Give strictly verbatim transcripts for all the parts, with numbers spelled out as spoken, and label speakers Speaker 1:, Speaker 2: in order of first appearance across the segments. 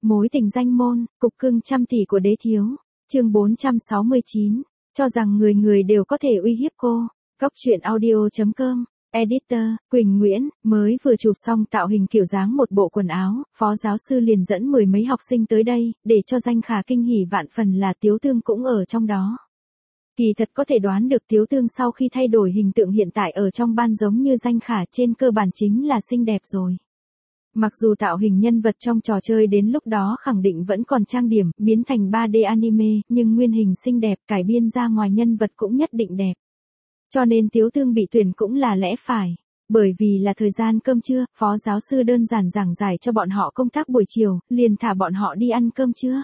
Speaker 1: Mối tình danh môn, cục cưng trăm tỷ của đế thiếu. Chương bốn trăm sáu mươi chín. Cho rằng người người đều có thể uy hiếp cô. Góc truyện audio chấm com. Editor, Quỳnh Nguyễn, mới vừa chụp xong tạo hình kiểu dáng một bộ quần áo, phó giáo sư liền dẫn mười mấy học sinh tới đây, để cho Danh Khả kinh hỉ vạn phần là Tiếu Tương cũng ở trong đó. Kỳ thật có thể đoán được Tiếu Tương sau khi thay đổi hình tượng hiện tại ở trong ban giống như Danh Khả trên cơ bản chính là xinh đẹp rồi. Mặc dù tạo hình nhân vật trong trò chơi đến lúc đó khẳng định vẫn còn trang điểm, biến thành ba D anime, nhưng nguyên hình xinh đẹp, cải biên ra ngoài nhân vật cũng nhất định đẹp. Cho nên Tiếu Tương bị tuyển cũng là lẽ phải. Bởi vì là thời gian cơm trưa, phó giáo sư đơn giản giảng giải cho bọn họ công tác buổi chiều, liền thả bọn họ đi ăn cơm trưa.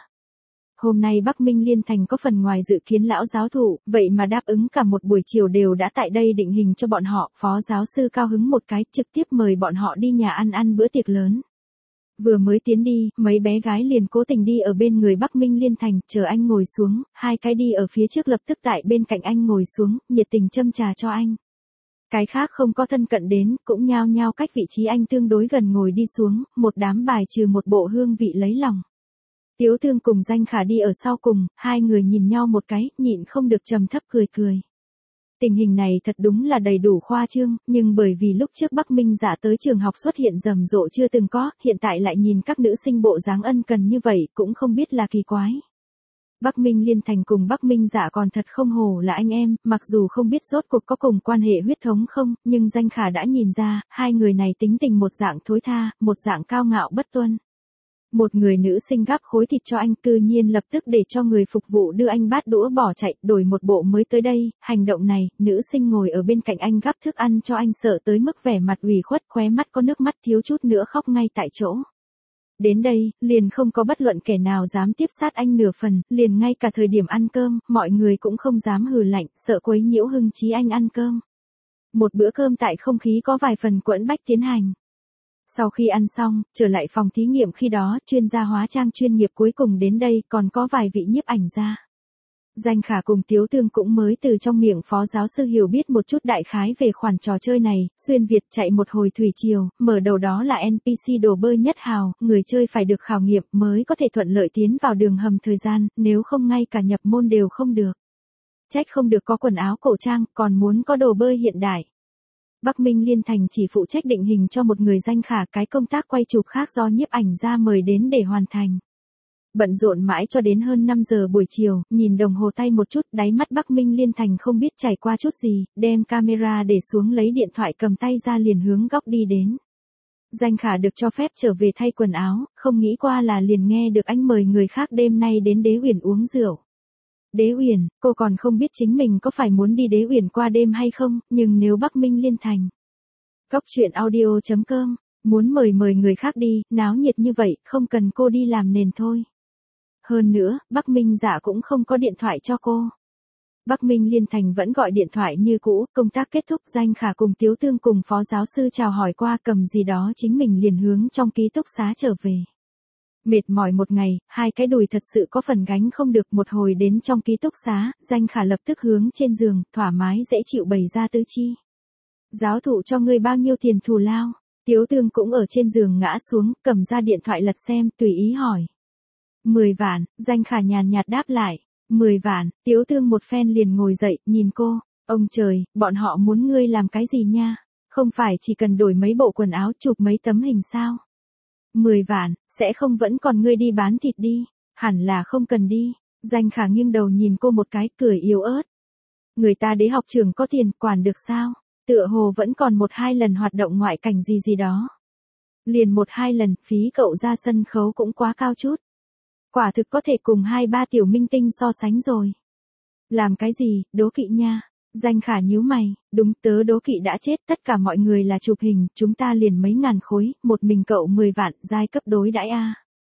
Speaker 1: Hôm nay Bắc Minh Liên Thành có phần ngoài dự kiến lão giáo thụ, vậy mà đáp ứng cả một buổi chiều đều đã tại đây định hình cho bọn họ, phó giáo sư cao hứng một cái, trực tiếp mời bọn họ đi nhà ăn ăn bữa tiệc lớn. Vừa mới tiến đi, mấy bé gái liền cố tình đi ở bên người Bắc Minh Liên Thành, chờ anh ngồi xuống, hai cái đi ở phía trước lập tức tại bên cạnh anh ngồi xuống, nhiệt tình châm trà cho anh. Cái khác không có thân cận đến, cũng nhao nhao cách vị trí anh tương đối gần ngồi đi xuống, một đám bài trừ một bộ hương vị lấy lòng. Tiếu Tương cùng Danh Khả đi ở sau cùng, hai người nhìn nhau một cái, nhịn không được trầm thấp cười cười. Tình hình này thật đúng là đầy đủ khoa trương, nhưng bởi vì lúc trước Bắc Minh Dạ tới trường học xuất hiện rầm rộ chưa từng có, hiện tại lại nhìn các nữ sinh bộ dáng ân cần như vậy, cũng không biết là kỳ quái. Bắc Minh Liên Thành cùng Bắc Minh Dạ còn thật không hổ là anh em, mặc dù không biết rốt cuộc có cùng quan hệ huyết thống không, nhưng Danh Khả đã nhìn ra, hai người này tính tình một dạng thối tha, một dạng cao ngạo bất tuân. Một người nữ sinh gắp khối thịt cho anh, cư nhiên lập tức để cho người phục vụ đưa anh bát đũa bỏ chạy, đổi một bộ mới tới đây. Hành động này, nữ sinh ngồi ở bên cạnh anh gắp thức ăn cho anh sợ tới mức vẻ mặt ủy khuất, khóe mắt có nước mắt thiếu chút nữa khóc ngay tại chỗ. Đến đây, liền không có bất luận kẻ nào dám tiếp sát anh nửa phần, liền ngay cả thời điểm ăn cơm, mọi người cũng không dám hừ lạnh, sợ quấy nhiễu hưng trí anh ăn cơm. Một bữa cơm tại không khí có vài phần quẫn bách tiến hành. Sau khi ăn xong, trở lại phòng thí nghiệm khi đó, chuyên gia hóa trang chuyên nghiệp cuối cùng đến đây, còn có vài vị nhiếp ảnh gia. Danh Khả cùng Tiếu Tương cũng mới từ trong miệng phó giáo sư hiểu biết một chút đại khái về khoản trò chơi này, xuyên Việt chạy một hồi thủy triều, mở đầu đó là en pê xê đồ bơi nhất hào, người chơi phải được khảo nghiệm mới có thể thuận lợi tiến vào đường hầm thời gian, nếu không ngay cả nhập môn đều không được. Trách không được có quần áo cổ trang, còn muốn có đồ bơi hiện đại. Bắc Minh Liên Thành chỉ phụ trách định hình cho một người Danh Khả, cái công tác quay chụp khác do nhiếp ảnh gia mời đến để hoàn thành. Bận rộn mãi cho đến hơn năm giờ buổi chiều, nhìn đồng hồ tay một chút, đáy mắt Bắc Minh Liên Thành không biết trải qua chút gì, đem camera để xuống lấy điện thoại cầm tay ra liền hướng góc đi đến. Danh Khả được cho phép trở về thay quần áo, không nghĩ qua là liền nghe được anh mời người khác đêm nay đến Đế Uyển uống rượu. Đế Uyển, cô còn không biết chính mình có phải muốn đi Đế Uyển qua đêm hay không, nhưng nếu Bắc Minh Liên Thành. Góc truyện audio chấm com, muốn mời mời người khác đi, náo nhiệt như vậy, không cần cô đi làm nền thôi. Hơn nữa, Bắc Minh Dạ cũng không có điện thoại cho cô. Bắc Minh Liên Thành vẫn gọi điện thoại như cũ, công tác kết thúc, Danh Khả cùng Tiếu Tương cùng phó giáo sư chào hỏi qua, cầm gì đó chính mình liền hướng trong ký túc xá trở về. Mệt mỏi một ngày, hai cái đùi thật sự có phần gánh không được, một hồi đến trong ký túc xá, Danh Khả lập tức hướng trên giường, thoải mái dễ chịu bày ra tứ chi. Giáo thụ cho ngươi bao nhiêu tiền thù lao? Tiếu Tương cũng ở trên giường ngã xuống, cầm ra điện thoại lật xem, tùy ý hỏi. Mười vạn, Danh Khả nhàn nhạt đáp lại. Mười vạn, Tiếu Tương một phen liền ngồi dậy, nhìn cô, ông trời, bọn họ muốn ngươi làm cái gì nha? Không phải chỉ cần đổi mấy bộ quần áo chụp mấy tấm hình sao? Mười vạn, sẽ không vẫn còn ngươi đi bán thịt đi, hẳn là không cần đi. Danh Khả nghiêng đầu nhìn cô một cái, cười yếu ớt. Người ta đế học trường có tiền, quản được sao? Tựa hồ vẫn còn một hai lần hoạt động ngoại cảnh gì gì đó. Liền một hai lần, phí cậu ra sân khấu cũng quá cao chút. Quả thực có thể cùng hai ba tiểu minh tinh so sánh rồi. Làm cái gì, đố kỵ nha. Danh Khả nhíu mày, đúng, tớ đố kỵ đã chết, tất cả mọi người là chụp hình, chúng ta liền mấy ngàn khối, một mình cậu mười vạn, giai cấp đối đãi a.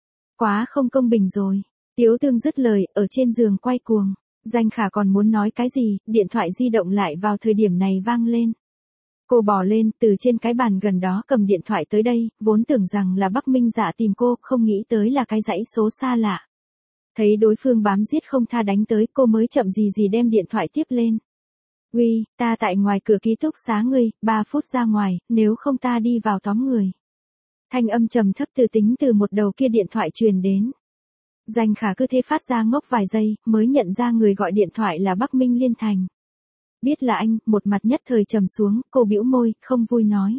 Speaker 1: Quá không công bình rồi. Tiếu Tương dứt lời, ở trên giường quay cuồng. Danh Khả còn muốn nói cái gì, điện thoại di động lại vào thời điểm này vang lên. Cô bò lên, từ trên cái bàn gần đó cầm điện thoại tới đây, vốn tưởng rằng là Bắc Minh Dạ tìm cô, không nghĩ tới là cái dãy số xa lạ. Thấy đối phương bám giết không tha đánh tới, cô mới chậm gì gì đem điện thoại tiếp lên. Uy, ta tại ngoài cửa ký túc xá ngươi, ba phút ra ngoài, nếu không ta đi vào tóm người. Thanh âm trầm thấp từ tính từ một đầu kia điện thoại truyền đến. Danh Khả cứ thế phát ra ngốc vài giây, mới nhận ra người gọi điện thoại là Bắc Minh Liên Thành. Biết là anh, một mặt nhất thời trầm xuống, cô bĩu môi, không vui nói.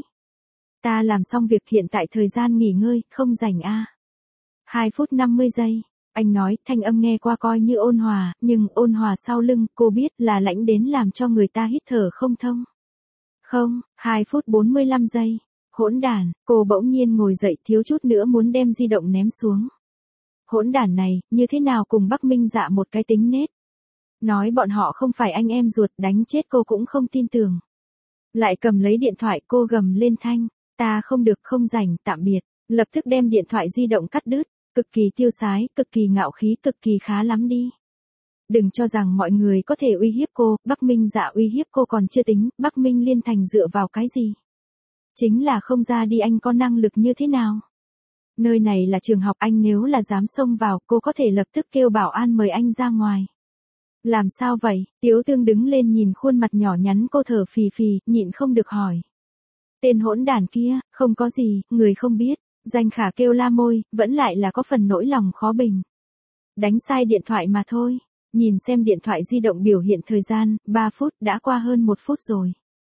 Speaker 1: Ta làm xong việc hiện tại thời gian nghỉ ngơi, không rảnh a. À. hai phút năm mươi giây. Anh nói, thanh âm nghe qua coi như ôn hòa, nhưng ôn hòa sau lưng, cô biết là lãnh đến làm cho người ta hít thở không thông. Không, hai phút bốn mươi lăm giây. Hỗn đản, cô bỗng nhiên ngồi dậy thiếu chút nữa muốn đem di động ném xuống. Hỗn đản này, như thế nào cùng Bắc Minh Dạ một cái tính nết. Nói bọn họ không phải anh em ruột, đánh chết cô cũng không tin tưởng. Lại cầm lấy điện thoại, cô gầm lên thanh, ta không được, không rảnh, tạm biệt. Lập tức đem điện thoại di động cắt đứt, cực kỳ tiêu sái, cực kỳ ngạo khí, cực kỳ khá lắm đi. Đừng cho rằng mọi người có thể uy hiếp cô, Bắc Minh Dạ uy hiếp cô còn chưa tính, Bắc Minh Liên Thành dựa vào cái gì? Chính là không ra đi, anh có năng lực như thế nào? Nơi này là trường học, anh nếu là dám xông vào, cô có thể lập tức kêu bảo an mời anh ra ngoài. Làm sao vậy? Tiếu Tương đứng lên nhìn khuôn mặt nhỏ nhắn cô thở phì phì, nhịn không được hỏi. Tên hỗn đản kia, không có gì, người không biết. Danh Khả kêu la môi, vẫn lại là có phần nỗi lòng khó bình. Đánh sai điện thoại mà thôi. Nhìn xem điện thoại di động biểu hiện thời gian, ba phút, đã qua hơn một phút rồi.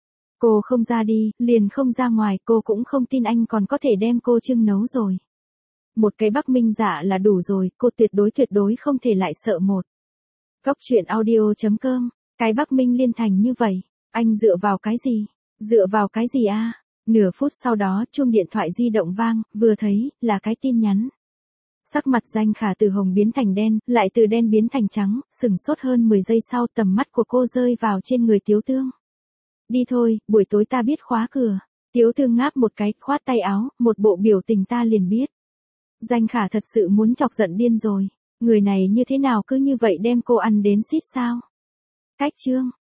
Speaker 1: Cô không ra đi, liền không ra ngoài, cô cũng không tin anh còn có thể đem cô trưng nấu rồi. Một cái Bắc Minh Dạ là đủ rồi, cô tuyệt đối tuyệt đối không thể lại sợ một. Góc truyện audio chấm com, cái Bắc Minh Liên Thành như vậy, anh dựa vào cái gì? Dựa vào cái gì a? À? Nửa phút sau đó chuông điện thoại di động vang, vừa thấy, là cái tin nhắn. Sắc mặt Danh Khả từ hồng biến thành đen, lại từ đen biến thành trắng, sừng sốt hơn mười giây sau tầm mắt của cô rơi vào trên người Tiếu Tương. Đi thôi, buổi tối ta biết khóa cửa. Tiếu Tương ngáp một cái, khoát tay áo, một bộ biểu tình ta liền biết. Danh Khả thật sự muốn chọc giận điên rồi. Người này như thế nào cứ như vậy đem cô ăn đến xít sao? Cách chương.